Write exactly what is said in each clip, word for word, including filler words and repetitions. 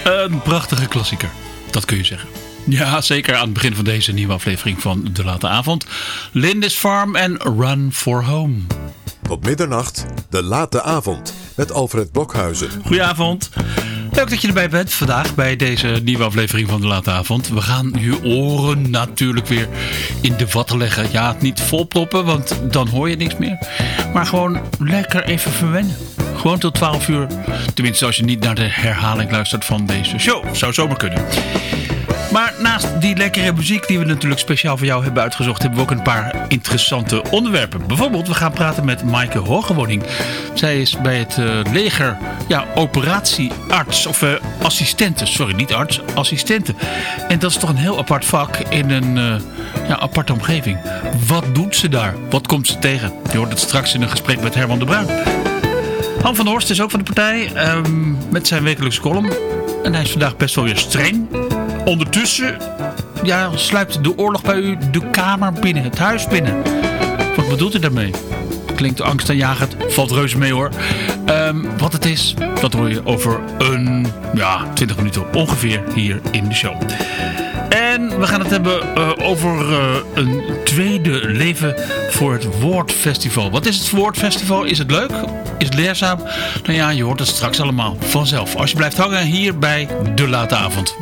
Een prachtige klassieker, dat kun je zeggen. Ja, zeker aan het begin van deze nieuwe aflevering van De Late Avond. Lindisfarne en Run for Home. Tot middernacht, De Late Avond, met Alfred Blokhuizen. Goedenavond. Leuk dat je erbij bent vandaag bij deze nieuwe aflevering van De Late Avond. We gaan je oren natuurlijk weer in de watten leggen. Ja, niet volproppen, want dan hoor je niks meer. Maar gewoon lekker even verwennen. Gewoon tot twaalf uur. Tenminste, als je niet naar de herhaling luistert van deze show. Zou zomaar kunnen. Maar naast die lekkere muziek die we natuurlijk speciaal voor jou hebben uitgezocht, hebben we ook een paar interessante onderwerpen. Bijvoorbeeld, we gaan praten met Maaike Hogewoning. Zij is bij het uh, leger ja, operatiearts of uh, assistente. Sorry, niet arts, assistente. En dat is toch een heel apart vak in een uh, ja, aparte omgeving. Wat doet ze daar? Wat komt ze tegen? Je hoort het straks in een gesprek met Herman de Bruin. Han van der Horst is ook van de partij um, met zijn wekelijkse column. En hij is vandaag best wel weer streng. Ondertussen ja, sluipt de oorlog bij u de kamer binnen, het huis binnen. Wat bedoelt u daarmee? Klinkt angstaanjagend, valt reuze mee hoor. Um, wat het is, dat hoor je over een ja, twintig minuten ongeveer hier in de show. En we gaan het hebben uh, over uh, een tweede leven voor het Woordfestival. Wat is het Woordfestival? Is het leuk? Is het leerzaam? Nou ja, je hoort het straks allemaal vanzelf. Als je blijft hangen hier bij De Late Avond.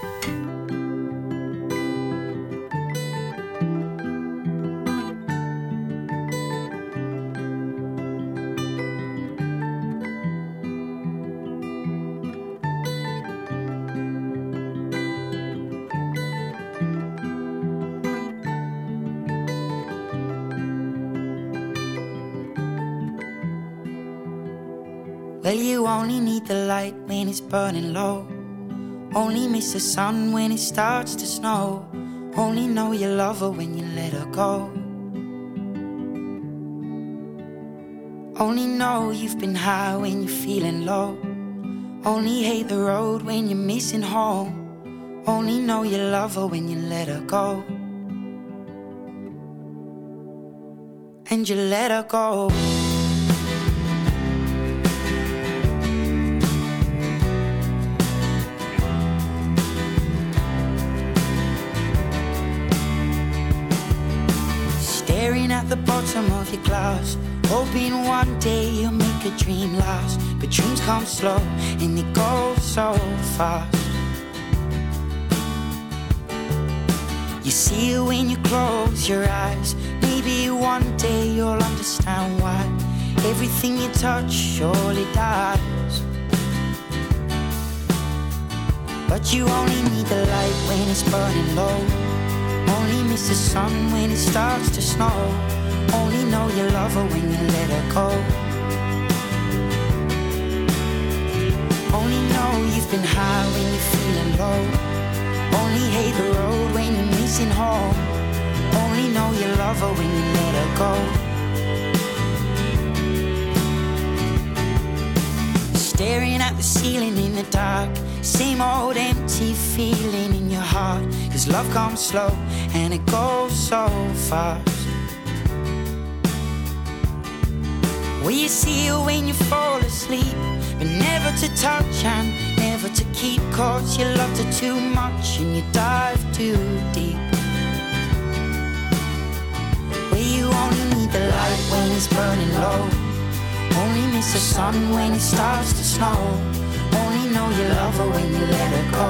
Well, you only need the light when it's burning low. Only miss the sun when it starts to snow. Only know you love her when you let her go. Only know you've been high when you're feeling low. Only hate the road when you're missing home. Only know you love her when you let her go. And you let her go. Staring at the bottom of your glass, hoping one day you'll make a dream last. But dreams come slow and they go so fast. You see it when you close your eyes. Maybe one day you'll understand why everything you touch surely dies. But you only need the light when it's burning low. Only miss the sun when it starts to snow. Only know you love her when you let her go. Only know you've been high when you're feeling low. Only hate the road when you're missing home. Only know you love her when you let her go. Staring at the ceiling in the dark, same old empty feeling in your heart. Cause love comes slow and it goes so fast. Well, you see it when you fall asleep, but never to touch and never to keep. Cause you loved her too much and you dive too deep. Well, you only need the light when it's burning low. Only miss the sun when it starts to snow. Only know you love her when you let her go.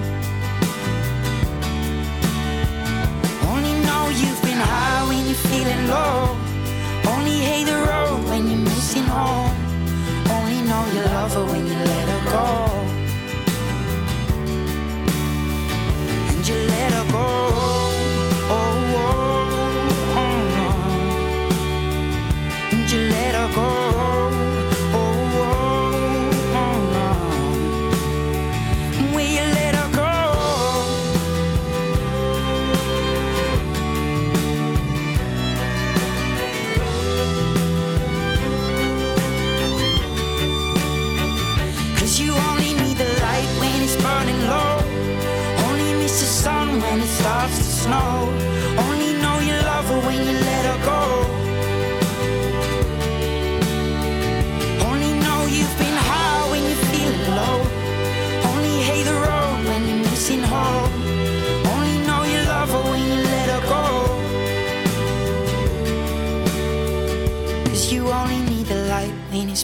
Only know you've been high when you're feeling low. Only hate the road when you're missing home. Only know you love her when you let her go. And you let her go. Oh, oh, oh, oh. And you let her go. When it starts to snow, only know you love her when you let her go. Only know you've been high when you're feeling low. Only hate the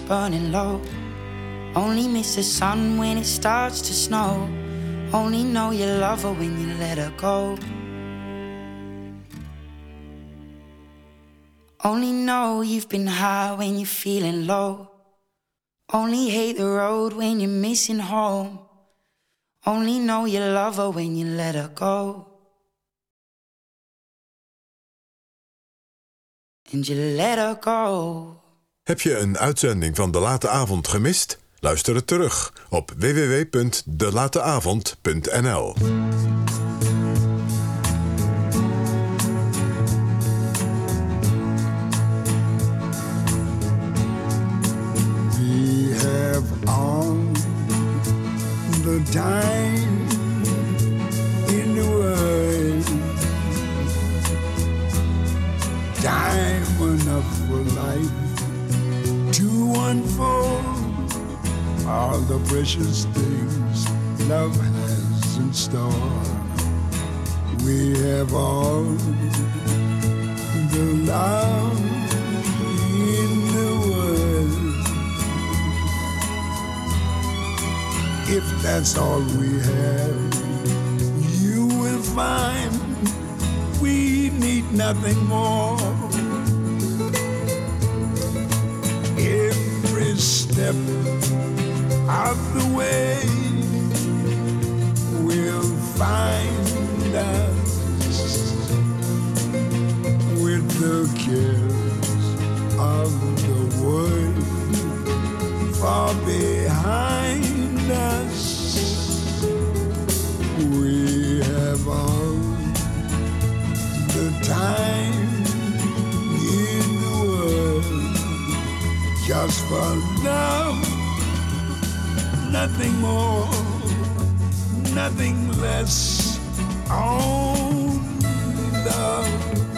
burning low. Only miss the sun when it starts to snow. Only know you love her when you let her go. Only know you've been high when you're feeling low. Only hate the road when you're missing home. Only know you love her when you let her go. And you let her go. Heb je een uitzending van De Late Avond gemist? Luister het terug op w w w punt de late avond punt n l. We have all the time in the world. Time enough for life to unfold all the precious things love has in store. We have all the love in the world. If that's all we have, you will find we need nothing more. Every step of the way will find us with the cares of the world far behind us. We have all the time in the world just for love. Nothing more, nothing less, only love.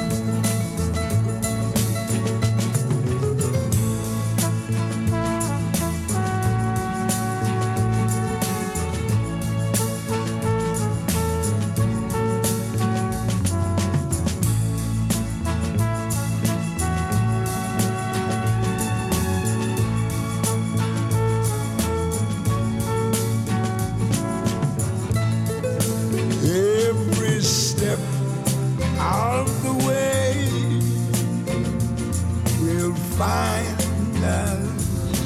Find us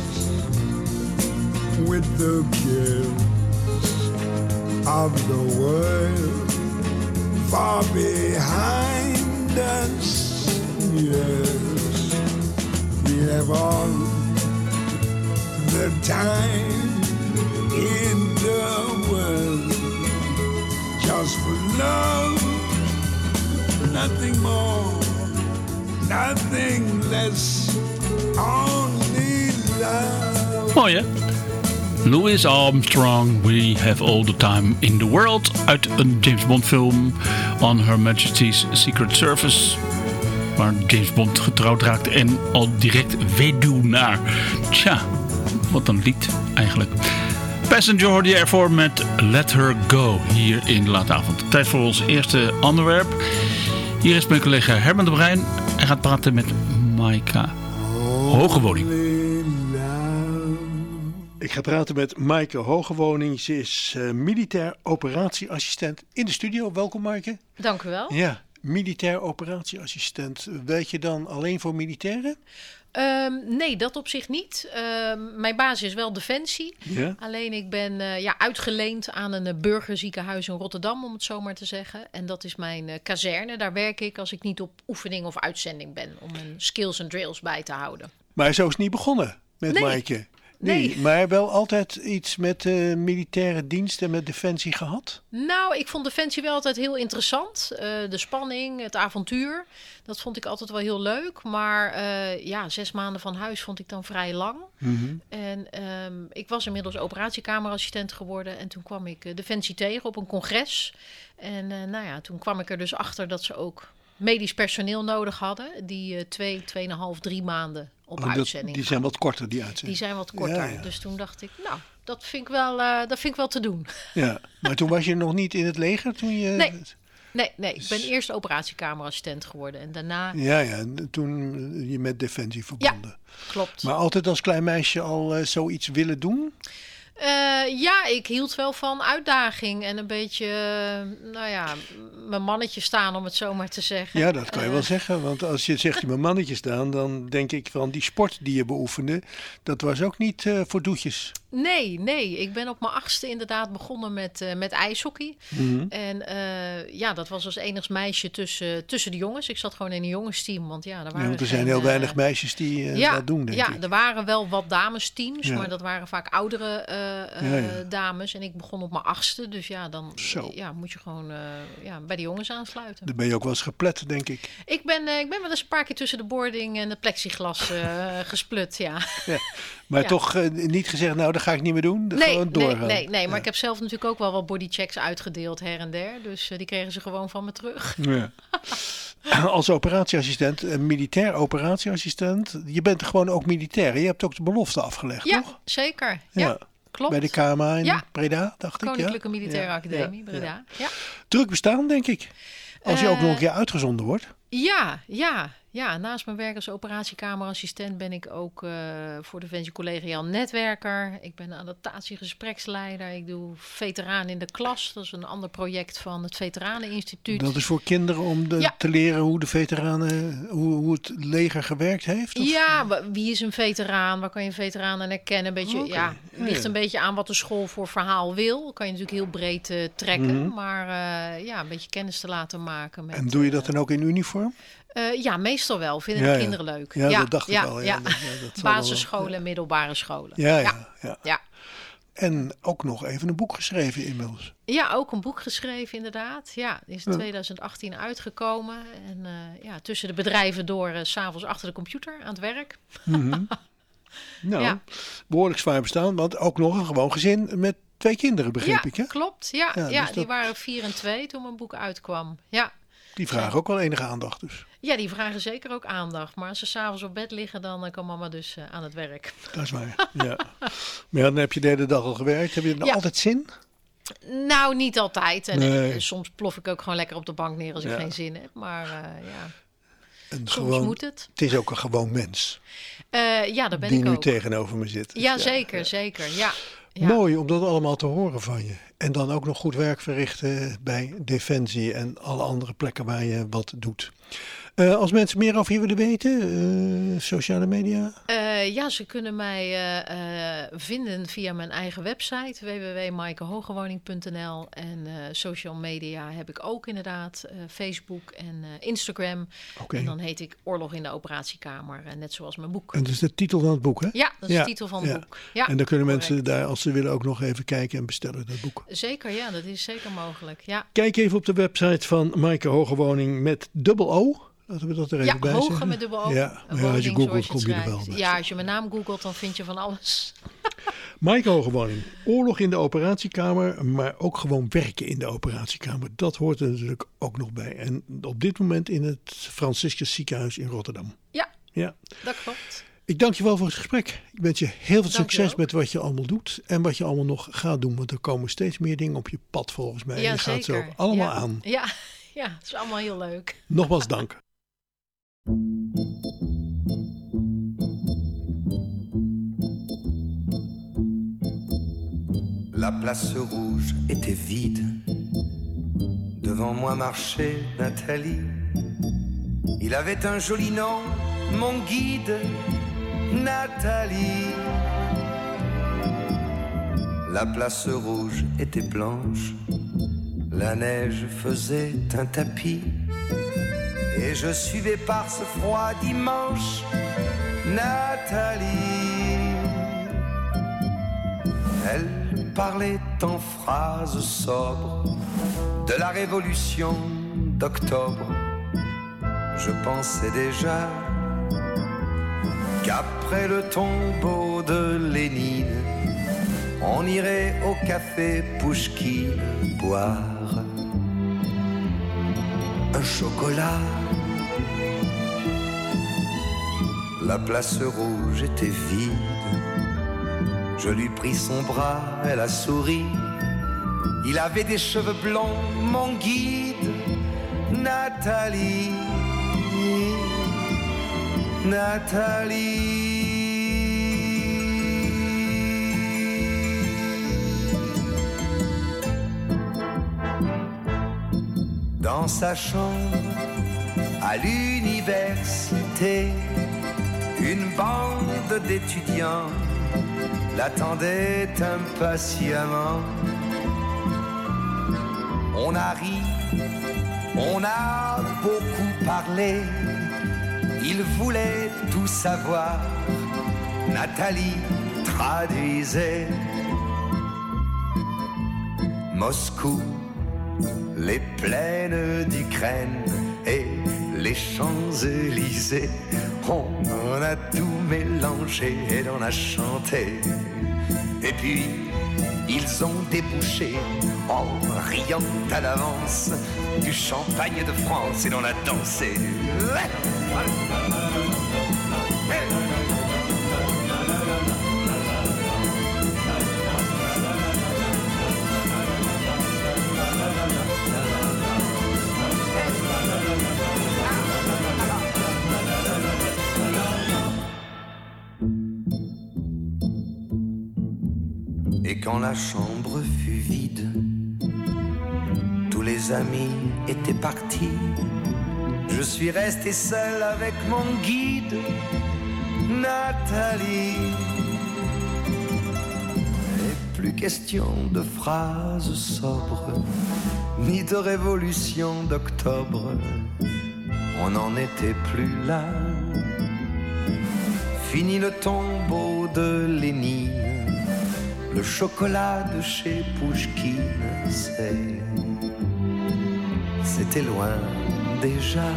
with the cares of the world far behind us. Yes, we have all the time in the world just for love, nothing more, nothing less. Only love. Mooi hè? Louis Armstrong, We Have All The Time In The World. Uit een James Bond film, On Her Majesty's Secret Service. Waar James Bond getrouwd raakte en al direct weduwnaar. Tja, wat een lied eigenlijk. Passenger hoorde je ervoor met Let Her Go hier in de late avond. Tijd voor ons eerste onderwerp. Hier is mijn collega Herman de Bruin. Hij gaat praten met Maika Hogewoning. Ik ga praten met Maaike Hogewoning. Ze is uh, militair operatieassistent in de studio. Welkom Maaike. Dank u wel. Ja, militair operatieassistent. Werk je dan alleen voor militairen? Um, nee, dat op zich niet. Um, mijn basis is wel Defensie. Ja? Alleen ik ben uh, ja, uitgeleend aan een uh, burgerziekenhuis in Rotterdam, om het zo maar te zeggen. En dat is mijn uh, kazerne. Daar werk ik als ik niet op oefening of uitzending ben. Om mijn skills en drills bij te houden. Maar zo is het niet begonnen met nee. Maaike. Nee, nee, maar wel altijd iets met uh, militaire dienst en met Defensie gehad? Nou, ik vond Defensie wel altijd heel interessant. Uh, de spanning, het avontuur, dat vond ik altijd wel heel leuk. Maar uh, ja, zes maanden van huis vond ik dan vrij lang. Mm-hmm. En um, ik was inmiddels operatiekameraassistent geworden. En toen kwam ik uh, Defensie tegen op een congres. En uh, nou ja, toen kwam ik er dus achter dat ze ook medisch personeel nodig hadden. Die uh, twee, tweeënhalf, drie maanden op oh, dat, uitzending Die zijn wat korter, die uitzending. Die zijn wat korter. Ja, ja. Dus toen dacht ik, nou, dat vind ik wel, uh, dat vind ik wel te doen. Ja, maar toen was je nog niet in het leger? Toen je... Nee. Nee, nee, ik ben eerst operatiekameraassistent geworden en daarna... Ja, ja, toen je met Defensie verbonden. Ja, klopt. Maar altijd als klein meisje al uh, zoiets willen doen? Uh, ja, ik hield wel van uitdaging en een beetje, uh, nou ja, mijn mannetje staan, om het zo maar te zeggen. Ja, dat kan je uh, wel zeggen. Want als je zegt je mijn mannetje staan, dan denk ik van die sport die je beoefende, dat was ook niet uh, voor doetjes. Nee, nee. Ik ben op mijn achtste inderdaad begonnen met, uh, met ijshockey. Mm-hmm. En uh, ja, dat was als enigst meisje tussen, tussen de jongens. Ik zat gewoon in een jongensteam, want ja, er waren ja, want er geen, zijn heel uh, weinig meisjes die uh, ja, dat doen, denk ja, ik. Ja, er waren wel wat damesteams, ja. maar dat waren vaak oudere uh, uh, ja, ja. dames. En ik begon op mijn achtste, dus ja, dan ja, moet je gewoon uh, ja, bij de jongens aansluiten. Dan ben je ook wel eens geplet, denk ik. Ik ben, uh, ik ben wel eens een paar keer tussen de boarding en de plexiglas uh, gesplut, ja. ja. Maar ja. toch uh, niet gezegd, nou, dat ga ik niet meer doen. Nee, gewoon doorgaan. nee, nee, nee. Maar ja. ik heb zelf natuurlijk ook wel wat bodychecks uitgedeeld her en der. Dus uh, die kregen ze gewoon van me terug. Ja. Als operatieassistent, een militair operatieassistent. Je bent gewoon ook militair. Je hebt ook de belofte afgelegd, ja, toch? Zeker. Ja, ja. Klopt. Bij de K M A in ja. Breda, dacht ik. Koninklijke ja? Militaire ja. Academie, ja. Breda. Ja. Druk bestaan, denk ik. Als je uh, ook nog een keer uitgezonden wordt. Ja, ja. Ja, naast mijn werk als operatiekameraassistent ben ik ook uh, voor Defensie collegiaal netwerker. Ik ben adaptatiegespreksleider. Ik doe veteraan in de klas. Dat is een ander project van het Veteraneninstituut. Dat is voor kinderen om de, ja. te leren hoe de veteranen, hoe, hoe het leger gewerkt heeft? Of? Ja, wie is een veteraan? Waar kan je een veteraan aan herkennen? Een beetje, okay. ja, het ligt een beetje aan wat de school voor verhaal wil. Kan je natuurlijk heel breed uh, trekken. Mm-hmm. Maar uh, ja, een beetje kennis te laten maken. Met, en doe je dat dan ook in uniform? Uh, ja, meestal wel. Vinden ja, de kinderen ja. leuk. Ja, ja, dat dacht ja, ik al. Ja, ja. Dat, ja, dat basisscholen en middelbare scholen. Ja, ja, ja. ja. ja. En ook nog even een boek geschreven inmiddels. Ja, ook een boek geschreven inderdaad. Ja, die is in ja. twintig achttien uitgekomen. En uh, ja, tussen de bedrijven door, uh, 's avonds achter de computer aan het werk. Mm-hmm. nou, ja. behoorlijk zwaar bestaan. Want ook nog een gewoon gezin met twee kinderen, begreep ja, ik, hè? Klopt. Ja, ja, ja dus die dat... waren vier en twee toen mijn boek uitkwam. Ja. Die vragen ja. ook wel enige aandacht dus. Ja, die vragen zeker ook aandacht. Maar als ze 's avonds op bed liggen, dan kan mama dus uh, aan het werk. Dat is waar, ja. Maar ja, dan heb je de hele dag al gewerkt. Heb je er nog ja. altijd zin? Nou, niet altijd. En nee. uh, soms plof ik ook gewoon lekker op de bank neer als ik ja. geen zin heb. Maar uh, ja, en soms gewoon, moet het. Het is ook een gewoon mens. Uh, ja, daar ben die ik ook. Die nu tegenover me zit. Dus ja, ja, zeker, ja. zeker, ja. Ja. Mooi om dat allemaal te horen van je. En dan ook nog goed werk verrichten bij Defensie en alle andere plekken waar je wat doet. Uh, als mensen meer over je willen weten, uh, sociale media? Uh, ja, ze kunnen mij uh, uh, vinden via mijn eigen website w w w punt maaike hogewoning punt n l. En uh, social media heb ik ook inderdaad. Uh, Facebook en uh, Instagram. Okay. En dan heet ik Oorlog in de Operatiekamer. Uh, net zoals mijn boek. En dat is de titel van het boek, hè? Ja, dat is ja, de titel van het ja. boek. Ja, en dan kunnen correct. mensen daar, als ze willen, ook nog even kijken en bestellen, dat boek. Zeker, ja, dat is zeker mogelijk. Ja. Kijk even op de website van Maaike Hogewoning met dubbel O. Laten we dat er even ja, bij hoge zeggen. met dubbel O. Ja, maar ja, als je googelt kom je er wel bij. Ja, als je mijn naam googelt, dan vind je van alles. Maaike Hogewoning, oorlog in de operatiekamer, maar ook gewoon werken in de operatiekamer. Dat hoort er natuurlijk ook nog bij. En op dit moment in het Franciscus ziekenhuis in Rotterdam. Ja, ja. dat klopt. Ik dank je wel voor het gesprek. Ik wens je heel veel succes met wat je allemaal doet. En wat je allemaal nog gaat doen. Want er komen steeds meer dingen op je pad volgens mij. Ja, je zeker. gaat ze ook allemaal ja. aan. Ja, ja, het is allemaal heel leuk. Nogmaals dank. La place rouge était vide. Devant moi marchait Nathalie. Il avait un joli nom, mon guide, Nathalie. La place rouge était blanche. La neige faisait un tapis. Et je suivais par ce froid dimanche Nathalie. Elle parlait en phrases sobres de la révolution d'octobre. Je pensais déjà qu'après le tombeau de Lénine, on irait au café Pouchkine boire un chocolat. La place rouge était vide. Je lui pris son bras, elle a souri. Il avait des cheveux blonds, mon guide, Nathalie, Nathalie. Dans sa chambre à l'université, une bande d'étudiants l'attendait impatiemment. On a ri, on a beaucoup parlé, il voulait tout savoir. Nathalie traduisait. Moscou, les plaines d'Ukraine et les Champs-Élysées, on en a tout mélangé et l'on a chanté. Et puis, ils ont débouché, en riant à l'avance, du champagne de France et l'on a dansé. Et quand la chambre fut vide, tous les amis étaient partis. Je suis resté seul avec mon guide, Nathalie. Et plus question de phrases sobres, ni de révolution d'octobre. On n'en était plus là. Fini le tombeau de Lénine. Le chocolat de chez Pouchkine, c'est... c'était loin déjà.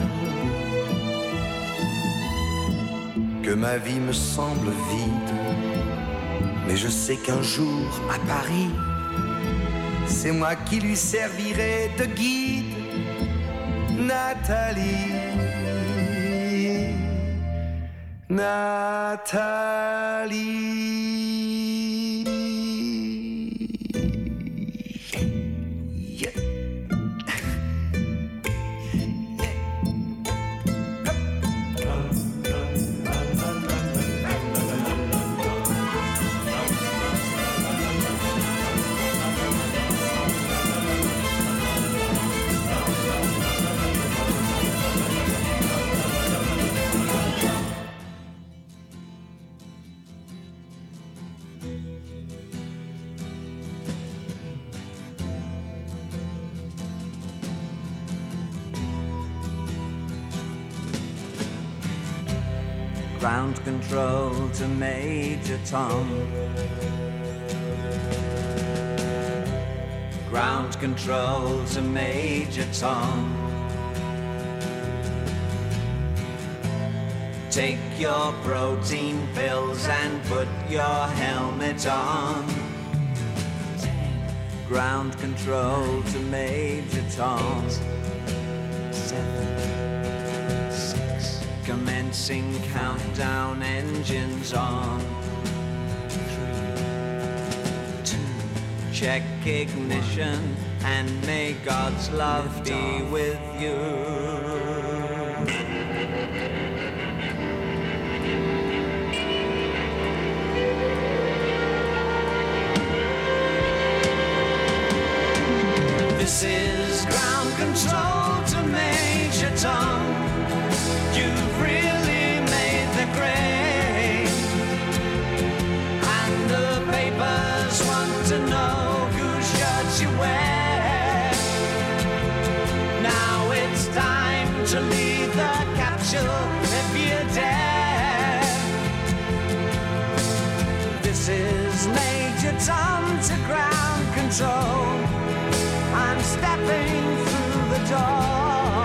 Que ma vie me semble vide, mais je sais qu'un jour à Paris, c'est moi qui lui servirai de guide, Nathalie. Nathalie. Ground control to Major Tom. Ground control to Major Tom. Take your protein pills and put your helmet on. Ground control to Major Tom. Seven. Commencing countdown, engines on. Three, two, check ignition, and may God's love be with you. This is ground control to Major Tom. You've really made the grade, and the papers want to know whose shirts you wear. Now it's time to leave the capsule if you dare. This is Major Tom to ground control. I'm stepping through the door.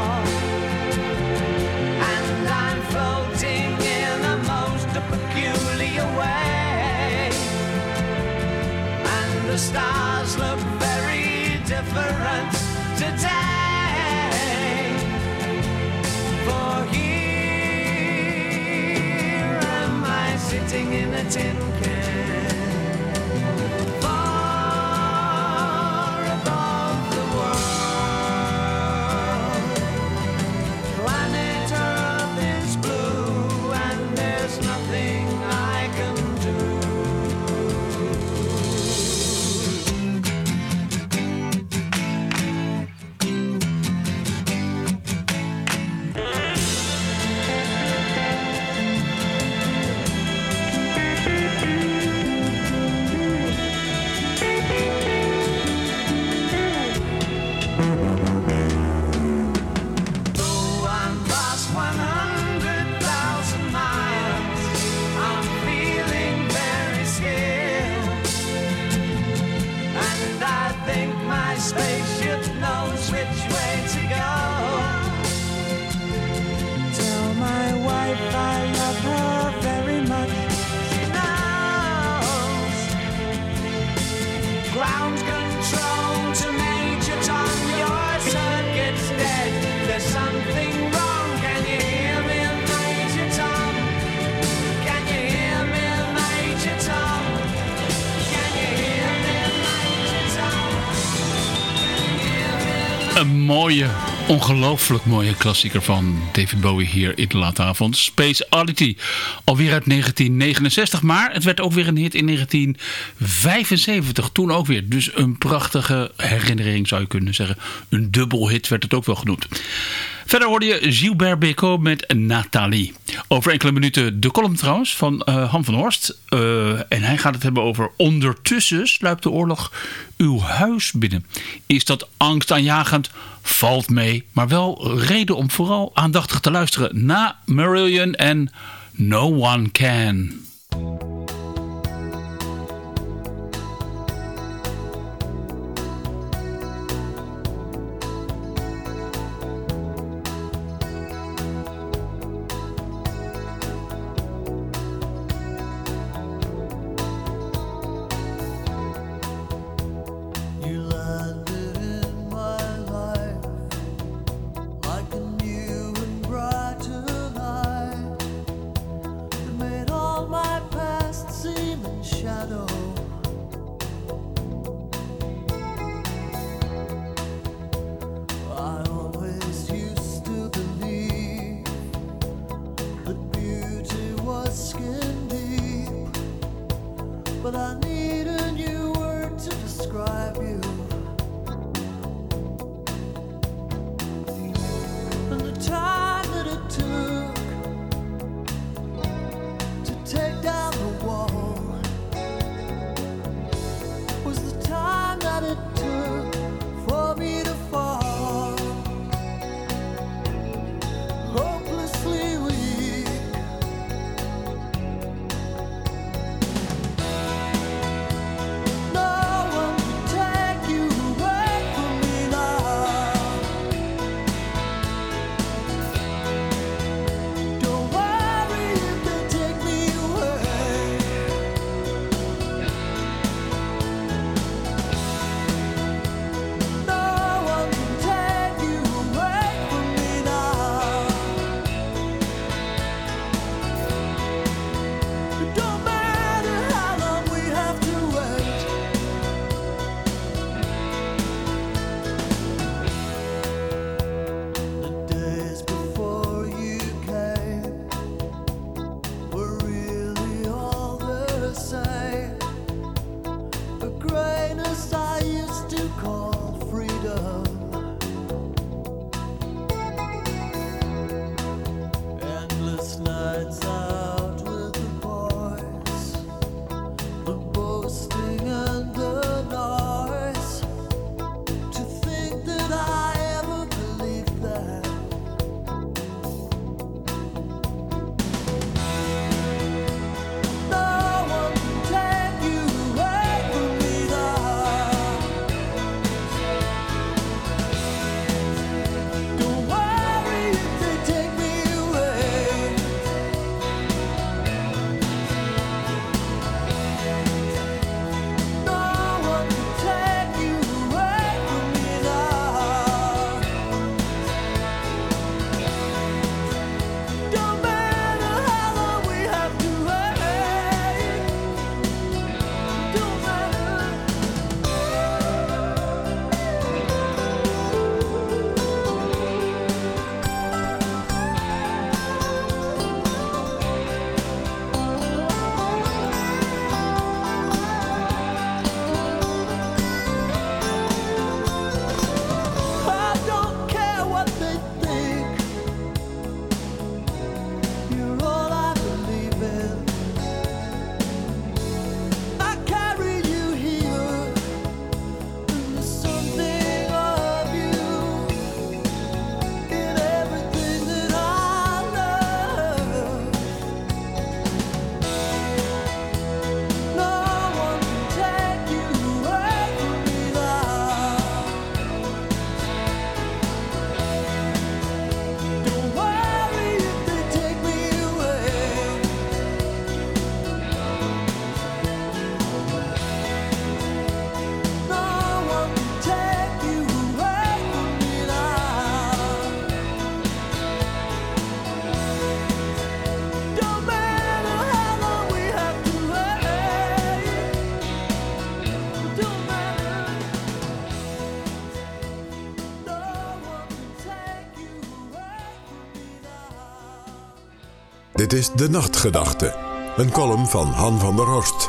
Floating in a most peculiar way, and the stars look very different today. For here am I sitting in a tin can, far above the world. ground control to Major Tom. Your circuit's dead. There's something wrong. Can you hear me, Major Tom? Can you hear me, Major Tom? Can you hear me, Major Tom? Can you hear me? Een mooie, ongelooflijk mooie klassieker van David Bowie hier in de late avond. Space Oddity. Alweer uit negentien negenenzestig. Maar het werd ook weer een hit in negentien vijfenzeventig. Toen ook weer. Dus een prachtige herinnering zou je kunnen zeggen. Een dubbel hit werd het ook wel genoemd. Verder hoorde je Gilbert Bécaud met Nathalie. Over enkele minuten de column trouwens van uh, Han van Horst. Uh, en hij gaat het hebben over ondertussen sluipt de oorlog uw huis binnen. Is dat angstaanjagend? Valt mee. Maar wel reden om vooral aandachtig te luisteren na Marillion en No One Can. Dit is De Nachtgedachte, een column van Han van der Horst.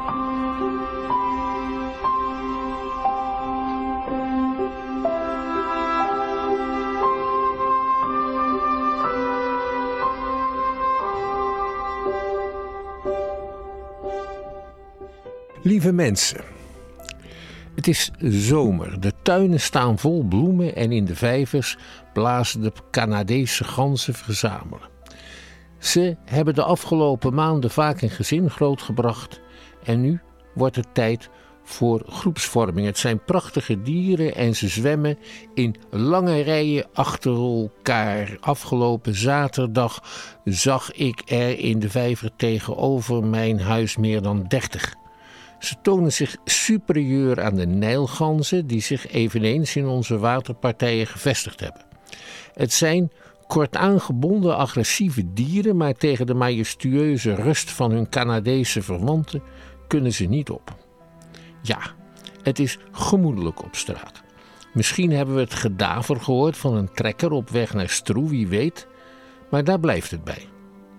Lieve mensen, het is zomer. De tuinen staan vol bloemen en in de vijvers blazen de Canadese ganzen verzamelen. Ze hebben de afgelopen maanden vaak een gezin grootgebracht en nu wordt het tijd voor groepsvorming. Het zijn prachtige dieren en ze zwemmen in lange rijen achter elkaar. Afgelopen zaterdag zag ik er in de vijver tegenover mijn huis meer dan dertig. Ze tonen zich superieur aan de Nijlganzen die zich eveneens in onze waterpartijen gevestigd hebben. Het zijn kort aangebonden agressieve dieren, maar tegen de majestueuze rust van hun Canadese verwanten kunnen ze niet op. Ja, het is gemoedelijk op straat. Misschien hebben we het gedaver gehoord van een trekker op weg naar Stroe, wie weet, maar daar blijft het bij.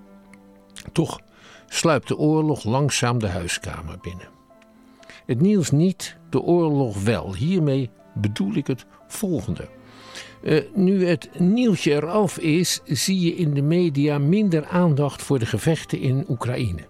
Toch sluipt de oorlog langzaam de huiskamer binnen. Het nieuws niet, de oorlog wel. Hiermee bedoel ik het volgende. Uh, nu het nieuwtje eraf is, zie je in de media minder aandacht voor de gevechten in Oekraïne.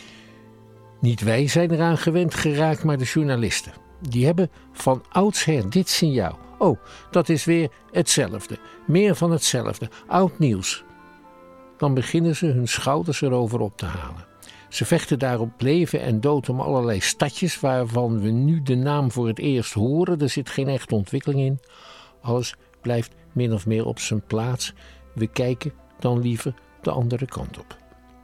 Niet wij zijn eraan gewend geraakt, maar de journalisten. Die hebben van oudsher dit signaal. Oh, dat is weer hetzelfde. Meer van hetzelfde. Oud nieuws. Dan beginnen ze hun schouders erover op te halen. Ze vechten daar op leven en dood om allerlei stadjes waarvan we nu de naam voor het eerst horen. Er zit geen echte ontwikkeling in. Alles blijft min of meer op zijn plaats. We kijken dan liever de andere kant op.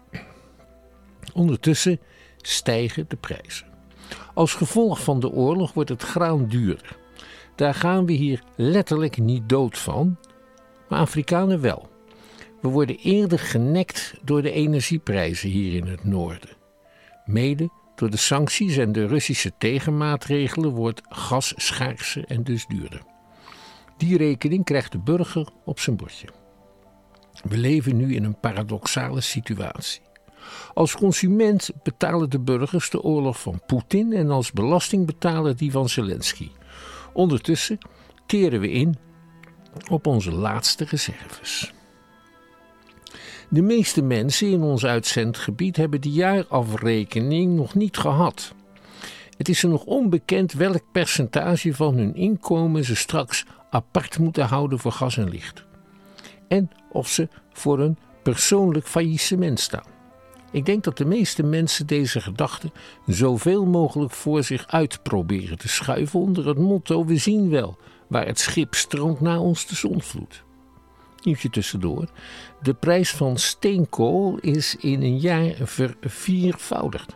Ondertussen stijgen de prijzen. Als gevolg van de oorlog wordt het graan duurder. Daar gaan we hier letterlijk niet dood van, maar Afrikanen wel. We worden eerder genekt door de energieprijzen hier in het noorden. Mede door de sancties en de Russische tegenmaatregelen wordt gas schaarser en dus duurder. Die rekening krijgt de burger op zijn bordje. We leven nu in een paradoxale situatie. Als consument betalen de burgers de oorlog van Poetin en als belastingbetaler die van Zelensky. Ondertussen teren we in op onze laatste reserves. De meeste mensen in ons uitzendgebied hebben die jaarafrekening nog niet gehad. Het is er nog onbekend welk percentage van hun inkomen ze straks apart moeten houden voor gas en licht. En of ze voor een persoonlijk faillissement staan. Ik denk dat de meeste mensen deze gedachten zoveel mogelijk voor zich uit proberen te schuiven onder het motto: we zien wel waar het schip stroomt na ons de zondvloed. Nieuwtje tussendoor. De prijs van steenkool is in een jaar verviervoudigd.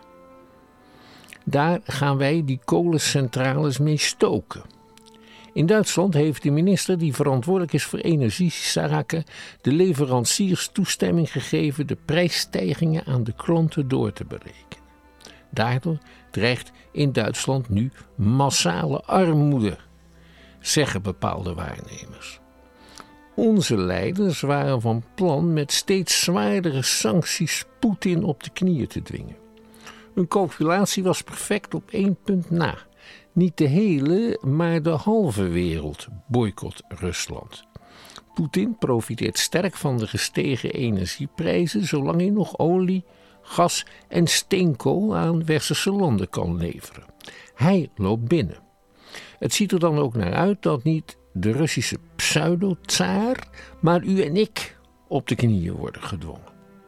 Daar gaan wij die kolencentrales mee stoken. In Duitsland heeft de minister die verantwoordelijk is voor energiezaken de leveranciers toestemming gegeven de prijsstijgingen aan de klanten door te berekenen. Daardoor dreigt in Duitsland nu massale armoede, zeggen bepaalde waarnemers. Onze leiders waren van plan met steeds zwaardere sancties Poetin op de knieën te dwingen. Hun calculatie was perfect op één punt na. Niet de hele, maar de halve wereld boycott Rusland. Poetin profiteert sterk van de gestegen energieprijzen zolang hij nog olie, gas en steenkool aan westerse landen kan leveren. Hij loopt binnen. Het ziet er dan ook naar uit dat niet de Russische pseudo-tsaar, maar u en ik op de knieën worden gedwongen.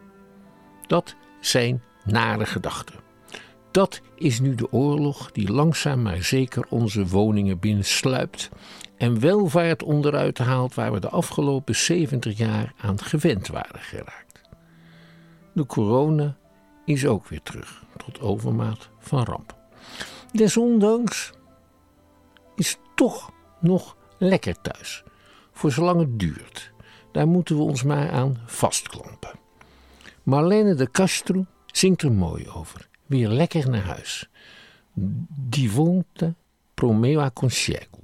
Dat zijn nare gedachten. Dat is nu de oorlog die langzaam maar zeker onze woningen binnensluipt en welvaart onderuit haalt waar we de afgelopen zeventig jaar aan gewend waren geraakt. De corona is ook weer terug tot overmaat van ramp. Desondanks is het toch nog lekker thuis, voor zolang het duurt. Daar moeten we ons maar aan vastklampen. Marlene de Castro zingt er mooi over. Weer lekker naar huis. Di volta pro meu aconchego.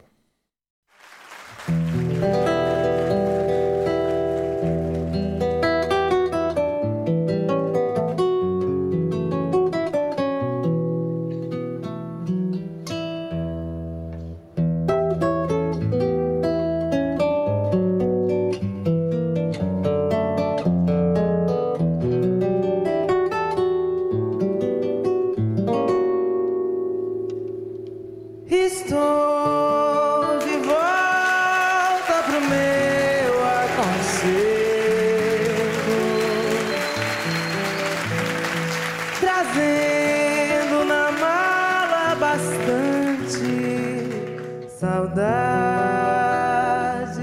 Estou de volta pro meu aconchego, trazendo na mala bastante saudade,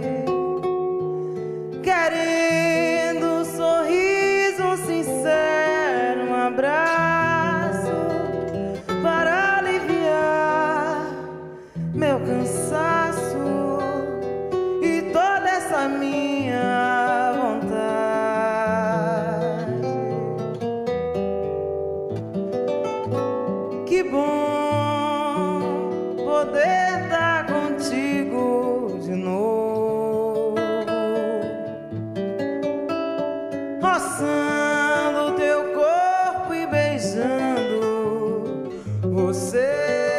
querendo um sorriso, um sincero, um abraço para aliviar meu cansaço e toda essa minha vontade. Que bom poder estar contigo de novo, roçando teu corpo e beijando você.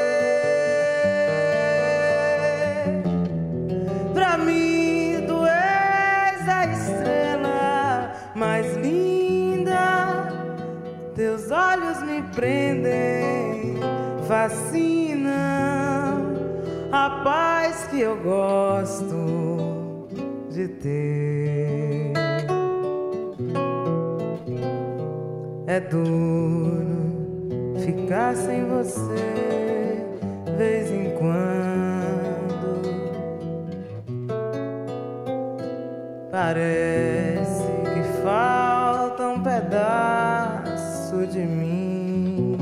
Pra mim tu és a estrela mais linda, teus olhos me prendem, fascinam, a paz que eu gosto de ter. É duro ficar sem você, vez em quando. Parece que falta um pedaço de mim.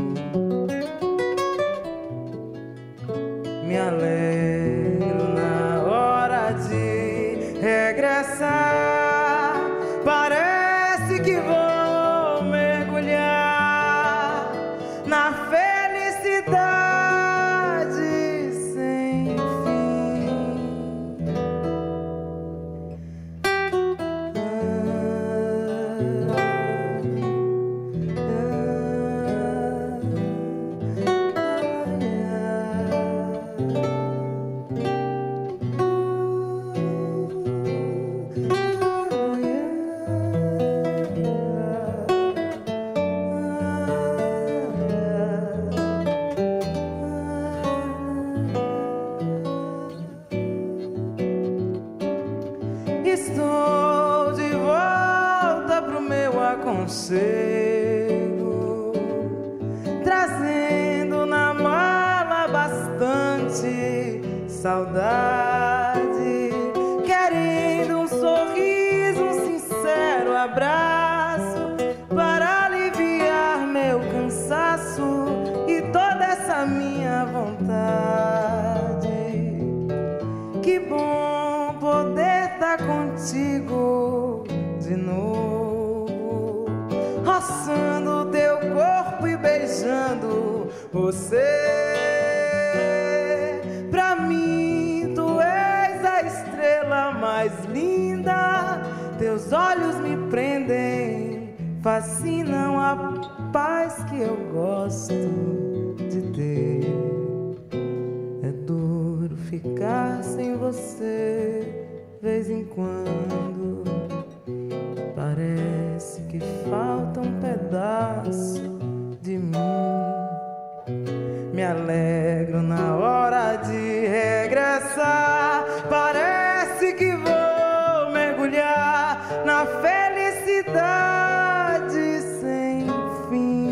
Me alegro na hora de regressar. Parece que vou mergulhar na felicidade sem fim. Estou de volta pro meu aconchego, trazendo na mala bastante saudade, querendo um sorriso, um sincero abraço para aliviar meu cansaço e toda essa minha vontade. Que bom poder estar contigo de novo, roçando teu corpo e beijando você. Pra mim tu és a estrela mais linda, teus olhos me prendem, fascinam, a paz que eu gosto de ter. É duro ficar sem você, vez em quando. Parece que falta um pedaço de mim. Me alegro na hora de regressar. Parece que vou mergulhar na felicidade sem fim.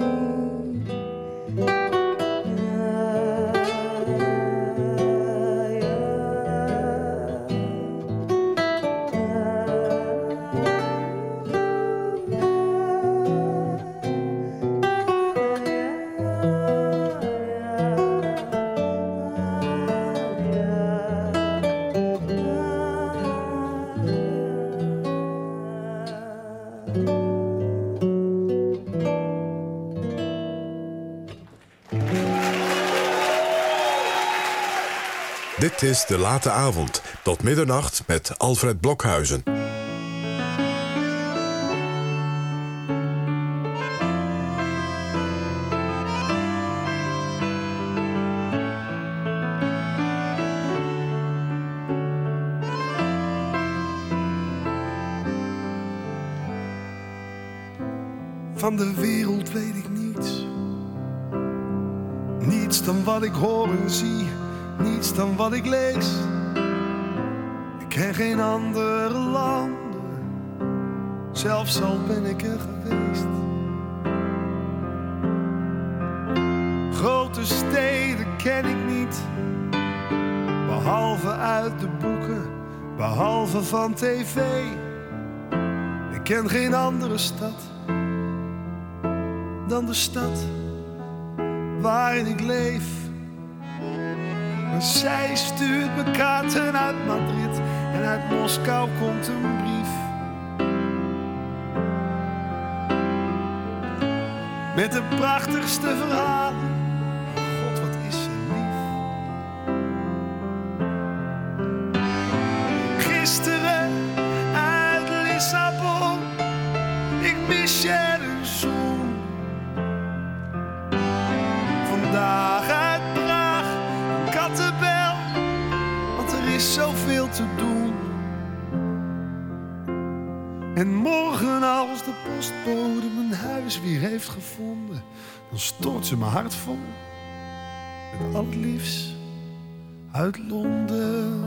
Dit is De Late Avond, tot middernacht met Alfred Blokhuizen. Van de wereld weet ik niets. Niets dan wat ik hoor en zie. niets dan wat ik lees. Ik ken geen andere landen, zelfs al ben ik er geweest. Grote steden ken ik niet, behalve uit de boeken, behalve van tv. Ik ken geen andere stad dan de stad waarin ik leef. En zij stuurt me kaarten uit Madrid en uit Moskou komt een brief. Met de prachtigste verhalen. God, wat is ze lief. Gisteren uit Lissabon, ik mis je de zoen. Vandaag uit Praag, een kattenbel, want er is zoveel te doen. En morgen als de postbode mijn huis weer heeft gevonden, dan stort ze mijn hart vol met al het liefst uit Londen.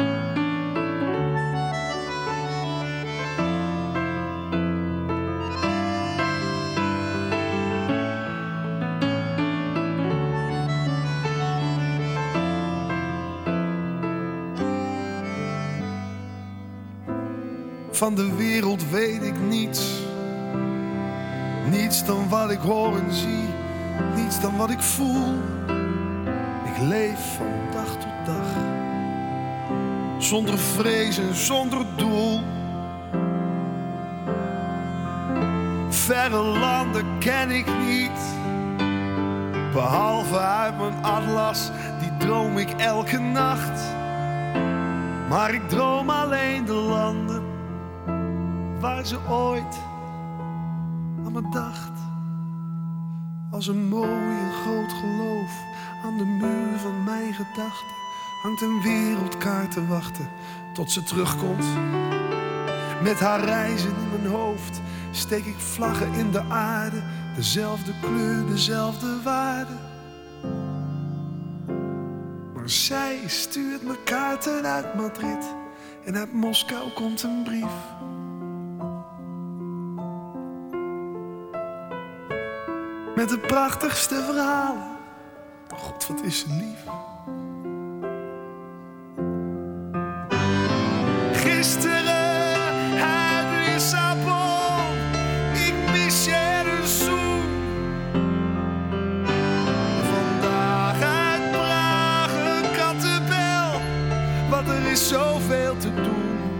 Van de wereld weet ik niets. Niets dan wat ik hoor en zie. Niets dan wat ik voel. Ik leef van dag tot dag. Zonder vrees en zonder doel. Verre landen ken ik niet. Behalve uit mijn atlas, die droom ik elke nacht. Maar ik droom alleen de landen waar ze ooit aan me dacht. Als een mooi en groot geloof aan de muur van mijn gedachten hangt een wereldkaart te wachten tot ze terugkomt. Met haar reizen in mijn hoofd steek ik vlaggen in de aarde, dezelfde kleur, dezelfde waarde. Maar zij stuurt me kaarten uit Madrid en uit Moskou komt een brief. Met de prachtigste verhalen. God, wat is ze lief. Gisteren uit Lissabon, ik mis je de zoen. Vandaag uit Praag, een kattenbel, want er is zoveel te doen.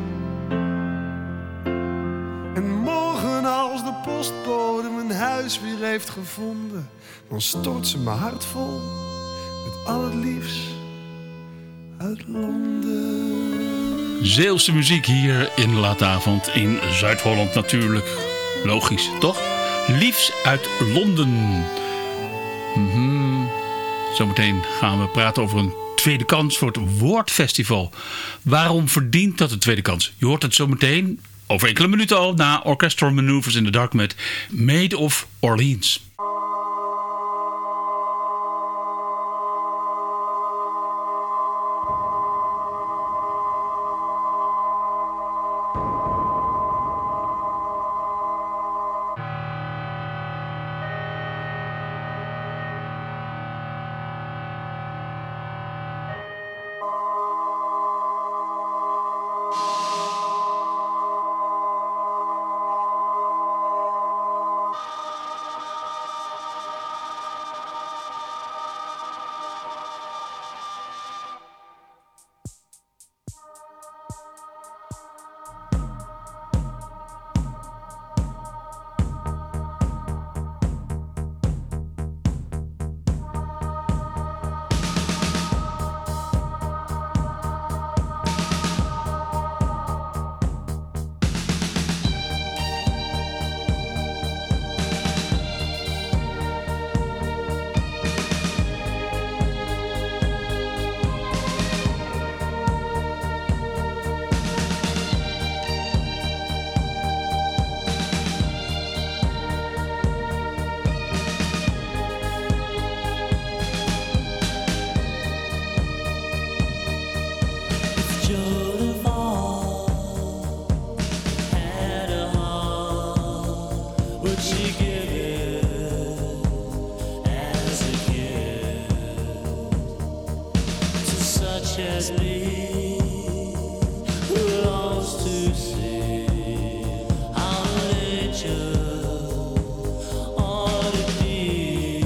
En morgen als de postbode mijn huis weer heeft gevonden, dan stort ze mijn hart vol met al het liefst uit Londen. Zeelse muziek hier in de late avond in Zuid-Holland natuurlijk. Logisch, toch? Liefs uit Londen. Mm-hmm. Zometeen gaan we praten over een tweede kans voor het Woordfestival. Waarom verdient dat een tweede kans? Je hoort het zometeen over enkele minuten al na Orchestral Maneuvers in the Dark met Maid of Orleans. such as me, who longs to see how nature ought to be.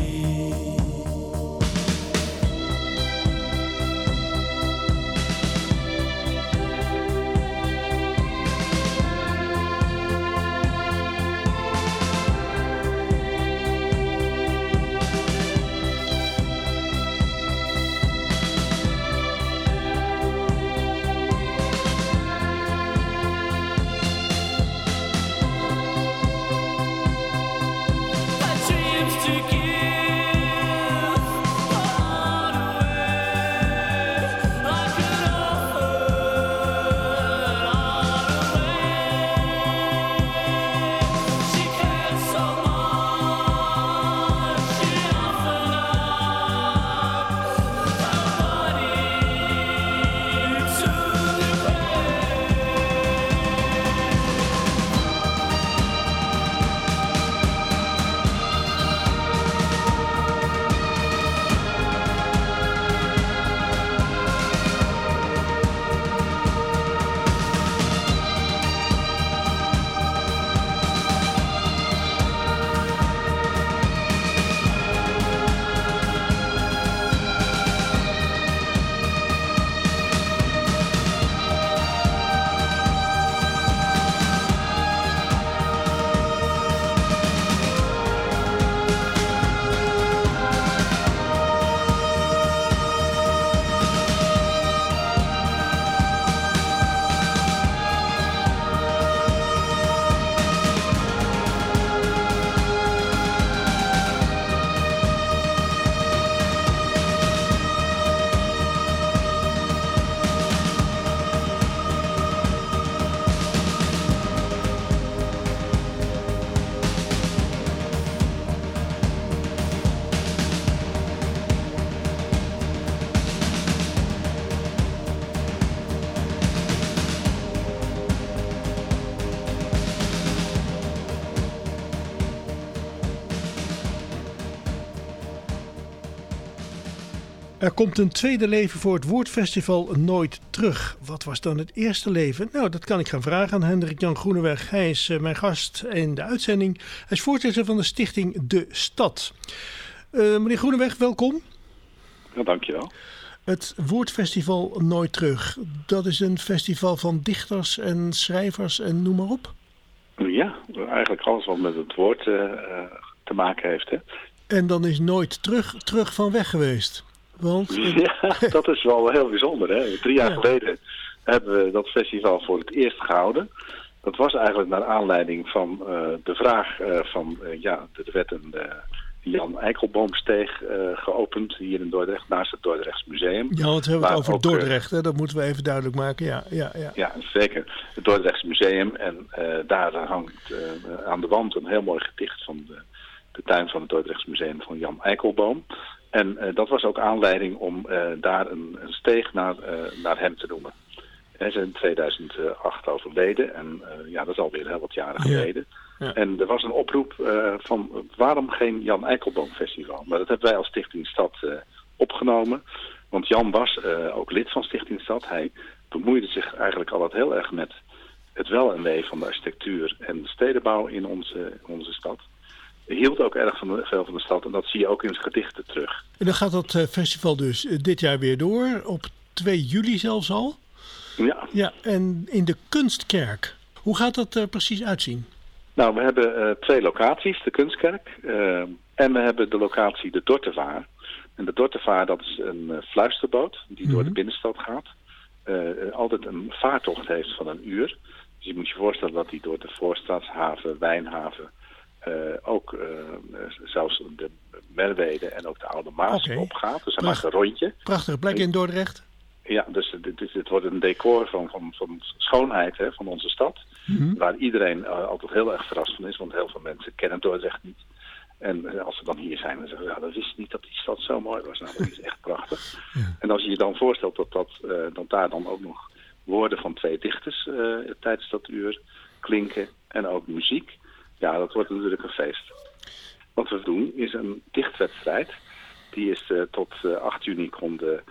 Er komt een tweede leven voor het Woordfestival Nooit Terug. Wat was dan het eerste leven? Nou, dat kan ik gaan vragen aan Hendrik Jan Groeneweg. Hij is uh, mijn gast in de uitzending. Hij is voorzitter van de stichting De Stad. Uh, meneer Groeneweg, welkom. Ja, dankjewel. Het Woordfestival Nooit Terug. Dat is een festival van dichters en schrijvers en noem maar op. Ja, eigenlijk alles wat met het woord uh, uh, te maken heeft. Hè. En dan is Nooit Terug, terug van weg geweest. Want... Ja, dat is wel heel bijzonder. Hè? Drie jaar ja. geleden hebben we dat festival voor het eerst gehouden. Dat was eigenlijk naar aanleiding van uh, de vraag uh, van... Uh, ja, er werd een uh, Jan Eikelboomsteeg uh, geopend hier in Dordrecht, naast het Dordrechts Museum. Ja, want we hebben het over ook, Dordrecht, hè? Dat moeten we even duidelijk maken. Ja, ja, ja. ja zeker. Het Dordrechts Museum. En uh, daar hangt uh, aan de wand een heel mooi gedicht van de, de tuin van het Dordrechts Museum van Jan Eikelboom. En uh, dat was ook aanleiding om uh, daar een, een steeg naar, uh, naar hem te noemen. Hij is in tweeduizend acht overleden en uh, ja, dat is alweer heel wat jaren geleden. Ja. Ja. En er was een oproep uh, van waarom geen Jan Eikelboom Festival? Maar dat hebben wij als Stichting Stad uh, opgenomen. Want Jan was uh, ook lid van Stichting Stad. Hij bemoeide zich eigenlijk altijd heel erg met het wel en wee van de architectuur en de stedenbouw in onze, onze stad. Hij hield ook erg van de, veel van de stad en dat zie je ook in zijn gedichten terug. En dan gaat dat uh, festival dus uh, dit jaar weer door, op twee juli zelfs al. Ja. Ja, en in de Kunstkerk. Hoe gaat dat er precies uitzien? Nou, we hebben uh, twee locaties, de Kunstkerk uh, en we hebben de locatie de Dortevaar. En de Dortevaar, dat is een uh, fluisterboot die mm-hmm. door de binnenstad gaat. Uh, altijd een vaartocht heeft van een uur. Dus je moet je voorstellen dat die door de Voorstadshaven, Wijnhaven, uh, ook uh, zelfs de Merwede en ook de Oude Maas okay. opgaat. Dus hij Pracht, maakt een rondje. Prachtige plek in Dordrecht. Ja, dus dit, dit wordt een decor van, van, van schoonheid hè, van onze stad. Mm-hmm. Waar iedereen uh, altijd heel erg verrast van is. Want heel veel mensen kennen Dordrecht niet. En uh, als ze dan hier zijn, dan zeggen ze, ja, dat wist niet dat die stad zo mooi was. Nou, dat is echt prachtig. Ja. En als je je dan voorstelt dat, dat, uh, dat daar dan ook nog woorden van twee dichters uh, tijdens dat uur klinken. En ook muziek. Ja, dat wordt natuurlijk een feest. Wat we doen is een dichtwedstrijd. Die is uh, tot uh, acht juni konden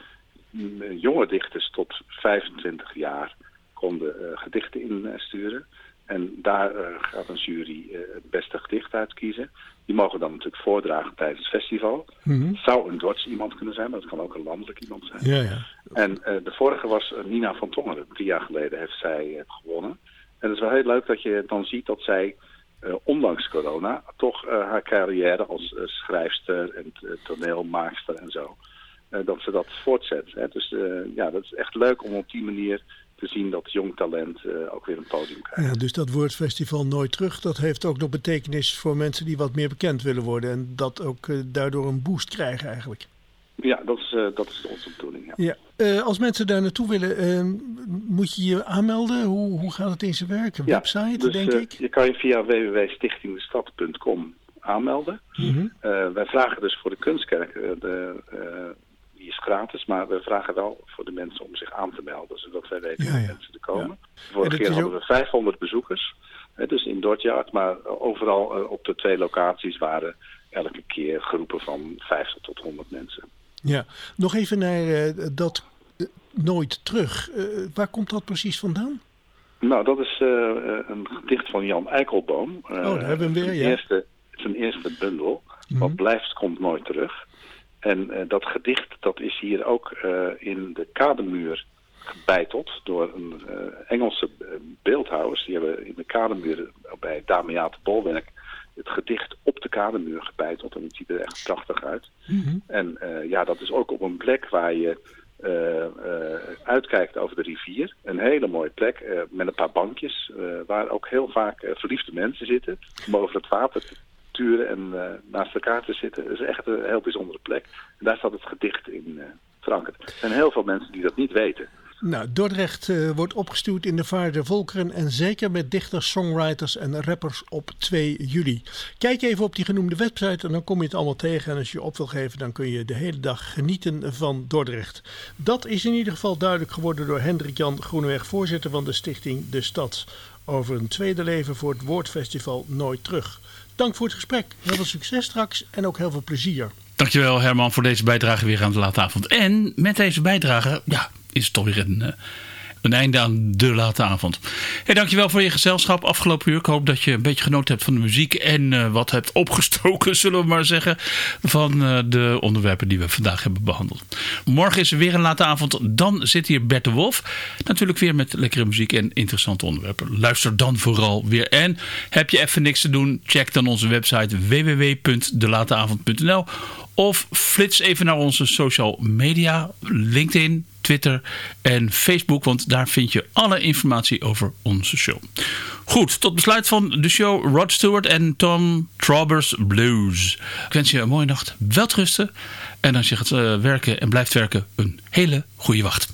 m- jonge dichters tot vijfentwintig jaar konden uh, gedichten insturen. En daar uh, gaat een jury uh, het beste gedicht uitkiezen. Die mogen dan natuurlijk voordragen tijdens het festival. Mm-hmm. Het zou een Dordts iemand kunnen zijn, maar het kan ook een landelijk iemand zijn. Ja, ja. En uh, de vorige was uh, Nina van Tongeren. Drie jaar geleden heeft zij uh, gewonnen. En het is wel heel leuk dat je dan ziet dat zij, uh, ondanks corona, toch uh, haar carrière als uh, schrijfster en uh, toneelmaakster en zo, uh, dat ze dat voortzet. Hè. Dus uh, ja, dat is echt leuk om op die manier te zien dat jong talent uh, ook weer een podium krijgt. Ja, dus dat woordfestival Nooit Terug, dat heeft ook nog betekenis voor mensen die wat meer bekend willen worden. En dat ook uh, daardoor een boost krijgen eigenlijk. Ja, dat is, uh, dat is onze bedoeling. Ja. Ja. Uh, als mensen daar naartoe willen, uh, moet je je aanmelden? Hoe, hoe gaat het in zijn werk? Een Ja, website, dus, denk uh, ik? Je kan je via w w w punt stichting de stad punt com aanmelden. Mm-hmm. Uh, wij vragen dus voor de kunstkerk, uh, de, uh, die is gratis, maar we vragen wel voor de mensen om zich aan te melden, zodat wij weten Ja, dat ja. mensen er komen. Ja. Vorige En keer het is hadden we vijfhonderd bezoekers, hè, dus in Dortjaard, maar overal uh, op de twee locaties waren elke keer groepen van vijftig tot honderd mensen. Ja, nog even naar uh, dat uh, Nooit Terug. Uh, waar komt dat precies vandaan? Nou, dat is uh, een gedicht van Jan Eikelboom. Uh, Oh, daar hebben we hem weer, zijn ja. Eerste, zijn eerste bundel. Mhm. Wat blijft, komt nooit terug. En uh, dat gedicht dat is hier ook uh, in de kademuur gebeiteld door een uh, Engelse uh, beeldhouwers. Die hebben in de kademuur bij Damiate Bolwerk het gedicht op de kademuur gebeiteld. En het ziet er echt prachtig uit. Mm-hmm. En uh, ja, dat is ook op een plek waar je uh, uh, uitkijkt over de rivier. Een hele mooie plek uh, met een paar bankjes. Uh, waar ook heel vaak uh, verliefde mensen zitten. Om over het water te turen en uh, naast elkaar te zitten. Dat is echt een heel bijzondere plek. En daar staat het gedicht in uh, verankerd. Er zijn heel veel mensen die dat niet weten. Nou, Dordrecht uh, wordt opgestuurd in de vaart der volkeren en zeker met dichters, songwriters en rappers op twee juli. Kijk even op die genoemde website en dan kom je het allemaal tegen. En als je je op wil geven, dan kun je de hele dag genieten van Dordrecht. Dat is in ieder geval duidelijk geworden door Hendrik-Jan Groeneweg, voorzitter van de stichting De Stad, over een tweede leven voor het Woordfestival Nooit Terug. Dank voor het gesprek. Heel veel succes straks en ook heel veel plezier. Dankjewel Herman voor deze bijdrage weer aan de late avond. En met deze bijdrage, ja, is het toch weer een, een einde aan de late avond. Hey, dankjewel voor je gezelschap afgelopen uur. Ik hoop dat je een beetje genoten hebt van de muziek en uh, wat hebt opgestoken, zullen we maar zeggen, van uh, de onderwerpen die we vandaag hebben behandeld. Morgen is er weer een late avond. Dan zit hier Bert de Wolf. Natuurlijk weer met lekkere muziek en interessante onderwerpen. Luister dan vooral weer. En heb je even niks te doen? Check dan onze website w w w punt de late avond punt n l of flits even naar onze social media, LinkedIn, Twitter en Facebook, want daar vind je alle informatie over onze show. Goed, tot besluit van de show Rod Stewart en Tom Trawber's Blues. Ik wens je een mooie nacht, welterusten en als je gaat uh, werken en blijft werken, een hele goede wacht.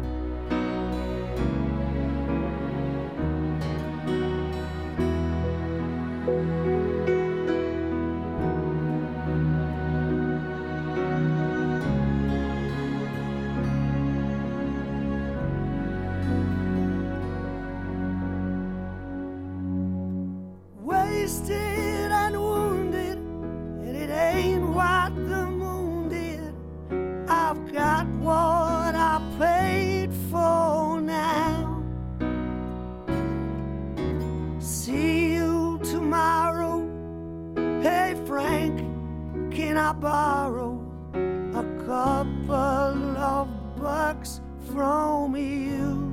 Wasted and wounded, and it ain't what the moon did. I've got what I paid for now. See you tomorrow. Hey Frank, can I borrow a couple of bucks from you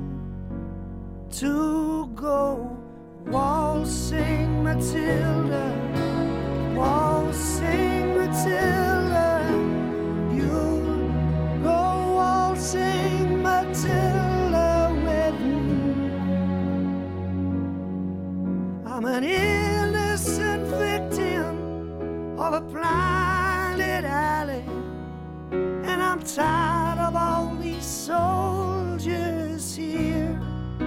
to go waltzing Matilda, waltzing Matilda, you go waltzing Matilda with me. I'm an innocent victim of a blinded alley, and I'm tired of all these soldiers here.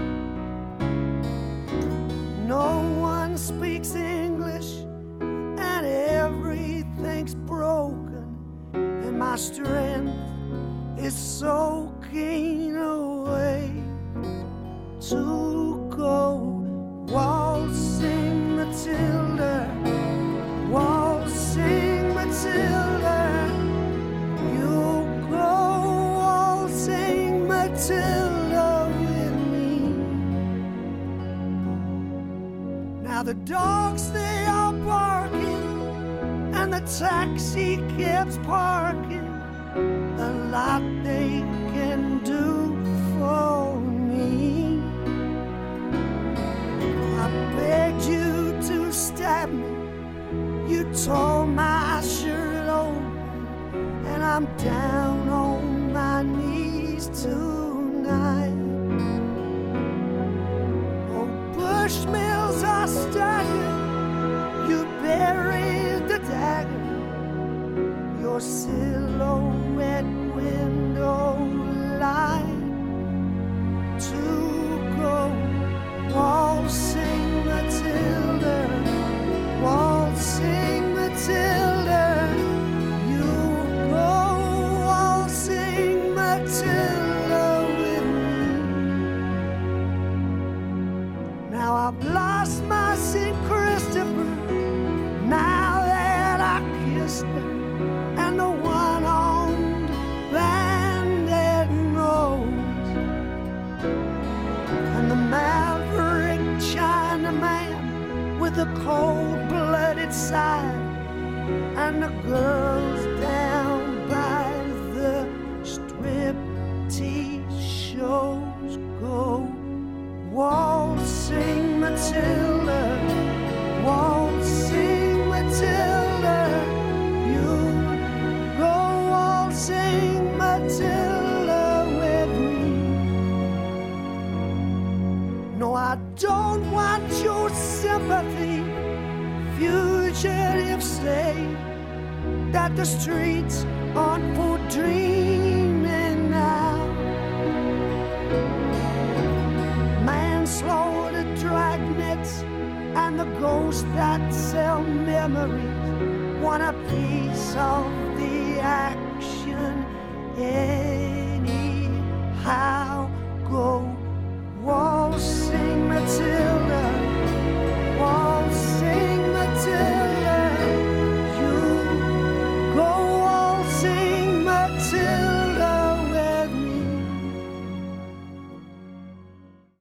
No one speaks English and everything's broken, and my strength is soaking away to go waltzing Matilda, waltzing Matilda, you go waltzing Matilda with me. Now the dogs, they are barking, and the taxi keeps parking. A lot they can do for me. I begged you to stab me. You tore my shirt open, and I'm down on my knees tonight. Oh, Bushmills are staggered. You buried the dagger. Your silhouette window light to go waltzing Matilda, waltzing Matilda, you go waltzing Matilda with me. Now I've lost my Saint Christopher, now that I kissed her, and the one-armed bandit knows, and the maverick Chinaman with the cold-blooded side, and the girls down by the striptease shows go waltzing Matilda, waltzing Matilda, you go waltzing Matilda with me. No, I don't want your sympathy. Fugitives say that the streets aren't for dreaming now. Manslaughter, dragnets, and the ghosts that sell memories want a piece of the action. Yeah.